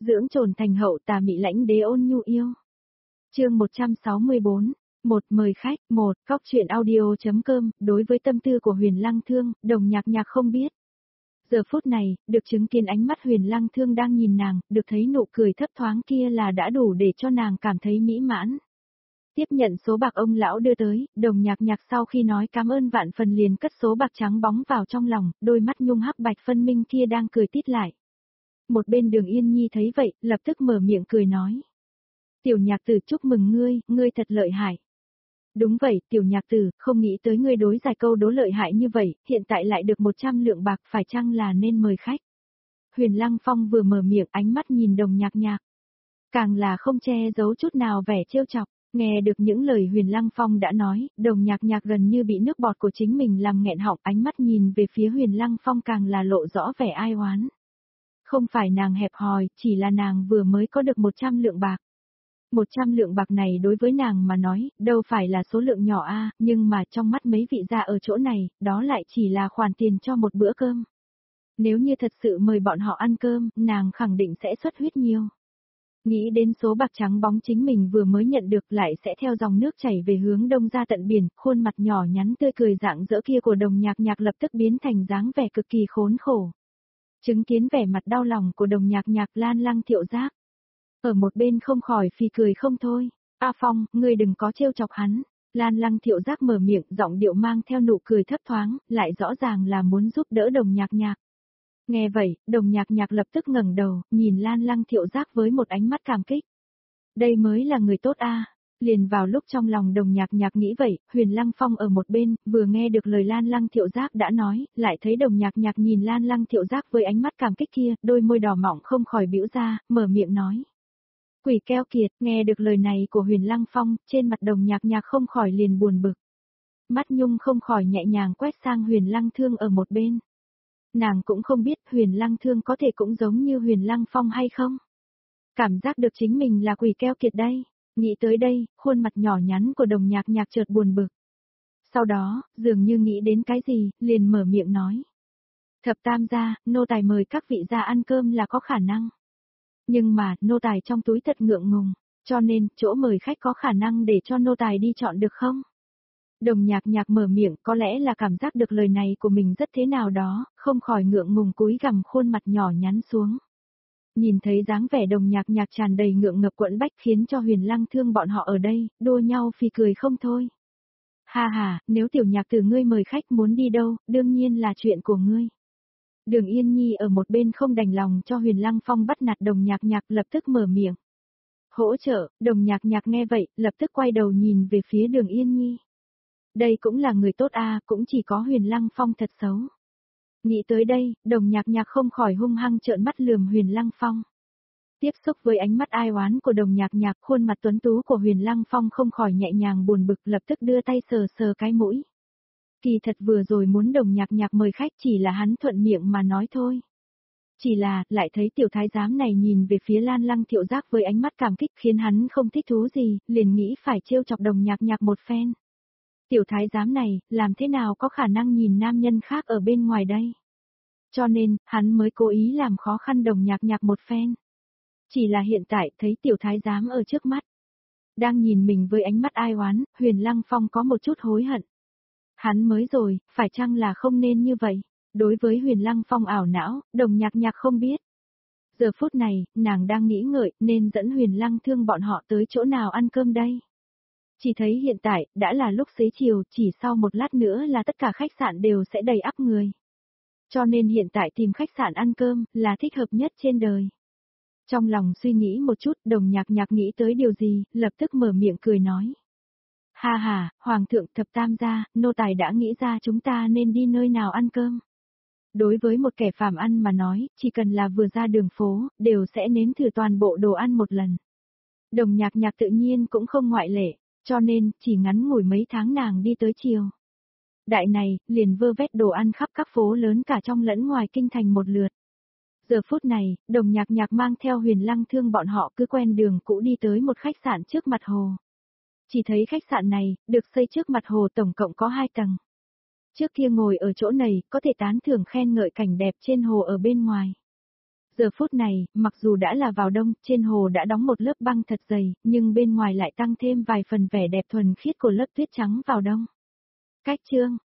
dưỡng trồn thành hậu tà mị lãnh đế ôn nhu yêu. Chương 164, mời khách, Cóc truyện audio.com, đối với tâm tư của Huyền Lăng Thương, Đồng Nhạc Nhạc không biết. Giờ phút này, được chứng kiến ánh mắt Huyền Lăng Thương đang nhìn nàng, được thấy nụ cười thấp thoáng kia là đã đủ để cho nàng cảm thấy mỹ mãn. Tiếp nhận số bạc ông lão đưa tới, Đồng Nhạc Nhạc sau khi nói cảm ơn vạn phần liền cất số bạc trắng bóng vào trong lòng, đôi mắt nhung hắc bạch phân minh kia đang cười tít lại. Một bên Đường Yên Nhi thấy vậy, lập tức mở miệng cười nói. Tiểu Nhạc Tử chúc mừng ngươi thật lợi hại. Đúng vậy, Tiểu Nhạc Tử, không nghĩ tới ngươi đối giải câu đố lợi hại như vậy, hiện tại lại được 100 lượng bạc, phải chăng là nên mời khách. Huyền Lăng Phong vừa mở miệng, ánh mắt nhìn Đồng Nhạc Nhạc. Càng là không che giấu chút nào vẻ trêu chọc, nghe được những lời Huyền Lăng Phong đã nói, Đồng Nhạc Nhạc gần như bị nước bọt của chính mình làm nghẹn họng, ánh mắt nhìn về phía Huyền Lăng Phong càng là lộ rõ vẻ ai oán. Không phải nàng hẹp hòi, chỉ là nàng vừa mới có được 100 lượng bạc. 100 lượng bạc này đối với nàng mà nói, đâu phải là số lượng nhỏ nhưng mà trong mắt mấy vị gia ở chỗ này, đó lại chỉ là khoản tiền cho một bữa cơm. Nếu như thật sự mời bọn họ ăn cơm, nàng khẳng định sẽ xuất huyết nhiều. Nghĩ đến số bạc trắng bóng chính mình vừa mới nhận được lại sẽ theo dòng nước chảy về hướng đông ra tận biển, khuôn mặt nhỏ nhắn tươi cười rạng rỡ kia của Đồng Nhạc Nhạc lập tức biến thành dáng vẻ cực kỳ khốn khổ. Chứng kiến vẻ mặt đau lòng của Đồng Nhạc Nhạc, Lan Lăng Thiệu Giác ở một bên không khỏi phì cười không thôi. A Phong, ngươi đừng có trêu chọc hắn. Lan Lăng Thiệu Giác mở miệng, giọng điệu mang theo nụ cười thấp thoáng, lại rõ ràng là muốn giúp đỡ Đồng Nhạc Nhạc. Nghe vậy, Đồng Nhạc Nhạc lập tức ngẩng đầu, nhìn Lan Lăng Thiệu Giác với một ánh mắt cảm kích. Đây mới là người tốt Liền vào lúc trong lòng Đồng Nhạc Nhạc nghĩ vậy, Huyền Lăng Phong ở một bên, vừa nghe được lời Lan Lăng Thiệu Giác đã nói, lại thấy Đồng Nhạc Nhạc nhìn Lan Lăng Thiệu Giác với ánh mắt cảm kích kia, đôi môi đỏ mọng không khỏi bĩu ra, mở miệng nói. Quỷ keo kiệt, nghe được lời này của Huyền Lăng Phong, trên mặt Đồng Nhạc Nhạc không khỏi liền buồn bực. Mắt nhung không khỏi nhẹ nhàng quét sang Huyền Lăng Thương ở một bên. Nàng cũng không biết Huyền Lăng Thương có thể cũng giống như Huyền Lăng Phong hay không. Cảm giác được chính mình là quỷ keo kiệt đây. Nghĩ tới đây, khuôn mặt nhỏ nhắn của Đồng Nhạc Nhạc chợt buồn bực. Sau đó, dường như nghĩ đến cái gì, liền mở miệng nói. Thập tam gia, nô tài mời các vị gia ăn cơm là có khả năng. Nhưng mà, nô tài trong túi thật ngượng ngùng, cho nên, chỗ mời khách có khả năng để cho nô tài đi chọn được không? Đồng Nhạc Nhạc mở miệng, có lẽ là cảm giác được lời này của mình rất thế nào đó, không khỏi ngượng ngùng cúi gằm khuôn mặt nhỏ nhắn xuống. Nhìn thấy dáng vẻ Đồng Nhạc Nhạc tràn đầy ngượng ngập quẫn bách khiến cho Huyền Lăng Thương bọn họ ở đây, đua nhau phì cười không thôi. Ha ha, nếu Tiểu Nhạc Tử ngươi mời khách muốn đi đâu, đương nhiên là chuyện của ngươi. Đường Yên Nhi ở một bên không đành lòng cho Huyền Lăng Phong bắt nạt Đồng Nhạc Nhạc, lập tức mở miệng. Hỗ trợ, Đồng Nhạc Nhạc nghe vậy, lập tức quay đầu nhìn về phía Đường Yên Nhi. Đây cũng là người tốt cũng chỉ có Huyền Lăng Phong thật xấu. Nghĩ tới đây, Đồng Nhạc Nhạc không khỏi hung hăng trợn mắt lườm Huyền Lăng Phong. Tiếp xúc với ánh mắt ai oán của Đồng Nhạc Nhạc, khuôn mặt tuấn tú của Huyền Lăng Phong không khỏi nhẹ nhàng buồn bực, lập tức đưa tay sờ sờ cái mũi. Kỳ thật vừa rồi muốn Đồng Nhạc Nhạc mời khách chỉ là hắn thuận miệng mà nói thôi. Chỉ là, lại thấy tiểu thái giám này nhìn về phía Lan Lăng Thiệu Giác với ánh mắt cảm kích khiến hắn không thích thú gì, liền nghĩ phải trêu chọc Đồng Nhạc Nhạc một phen. Tiểu thái giám này, làm thế nào có khả năng nhìn nam nhân khác ở bên ngoài đây? Cho nên, hắn mới cố ý làm khó khăn Đồng Nhạc Nhạc một phen. Chỉ là hiện tại thấy tiểu thái giám ở trước mắt. Đang nhìn mình với ánh mắt ai oán, Huyền Lăng Phong có một chút hối hận. Hắn mới rồi, phải chăng là không nên như vậy? Đối với Huyền Lăng Phong ảo não, Đồng Nhạc Nhạc không biết. Giờ phút này, nàng đang nghĩ ngợi nên dẫn Huyền Lăng Thương bọn họ tới chỗ nào ăn cơm đây? Chỉ thấy hiện tại, đã là lúc xế chiều, chỉ sau một lát nữa là tất cả khách sạn đều sẽ đầy ắp người. Cho nên hiện tại tìm khách sạn ăn cơm, là thích hợp nhất trên đời. Trong lòng suy nghĩ một chút, Đồng Nhạc Nhạc nghĩ tới điều gì, lập tức mở miệng cười nói. Ha ha, Hoàng thượng thập tam gia, nô tài đã nghĩ ra chúng ta nên đi nơi nào ăn cơm. Đối với một kẻ phàm ăn mà nói, chỉ cần là vừa ra đường phố, đều sẽ nếm thử toàn bộ đồ ăn một lần. Đồng Nhạc Nhạc tự nhiên cũng không ngoại lệ, cho nên, chỉ ngắn ngủi mấy tháng nàng đi tới chiều. Đại này, liền vơ vét đồ ăn khắp các phố lớn cả trong lẫn ngoài kinh thành một lượt. Giờ phút này, Đồng Nhạc Nhạc mang theo Huyền Lăng Thương bọn họ cứ quen đường cũ đi tới một khách sạn trước mặt hồ. Chỉ thấy khách sạn này, được xây trước mặt hồ tổng cộng có 2 tầng. Trước kia ngồi ở chỗ này, có thể tán thưởng khen ngợi cảnh đẹp trên hồ ở bên ngoài. Giờ phút này, mặc dù đã là vào đông, trên hồ đã đóng một lớp băng thật dày, nhưng bên ngoài lại tăng thêm vài phần vẻ đẹp thuần khiết của lớp tuyết trắng vào đông. Cách chương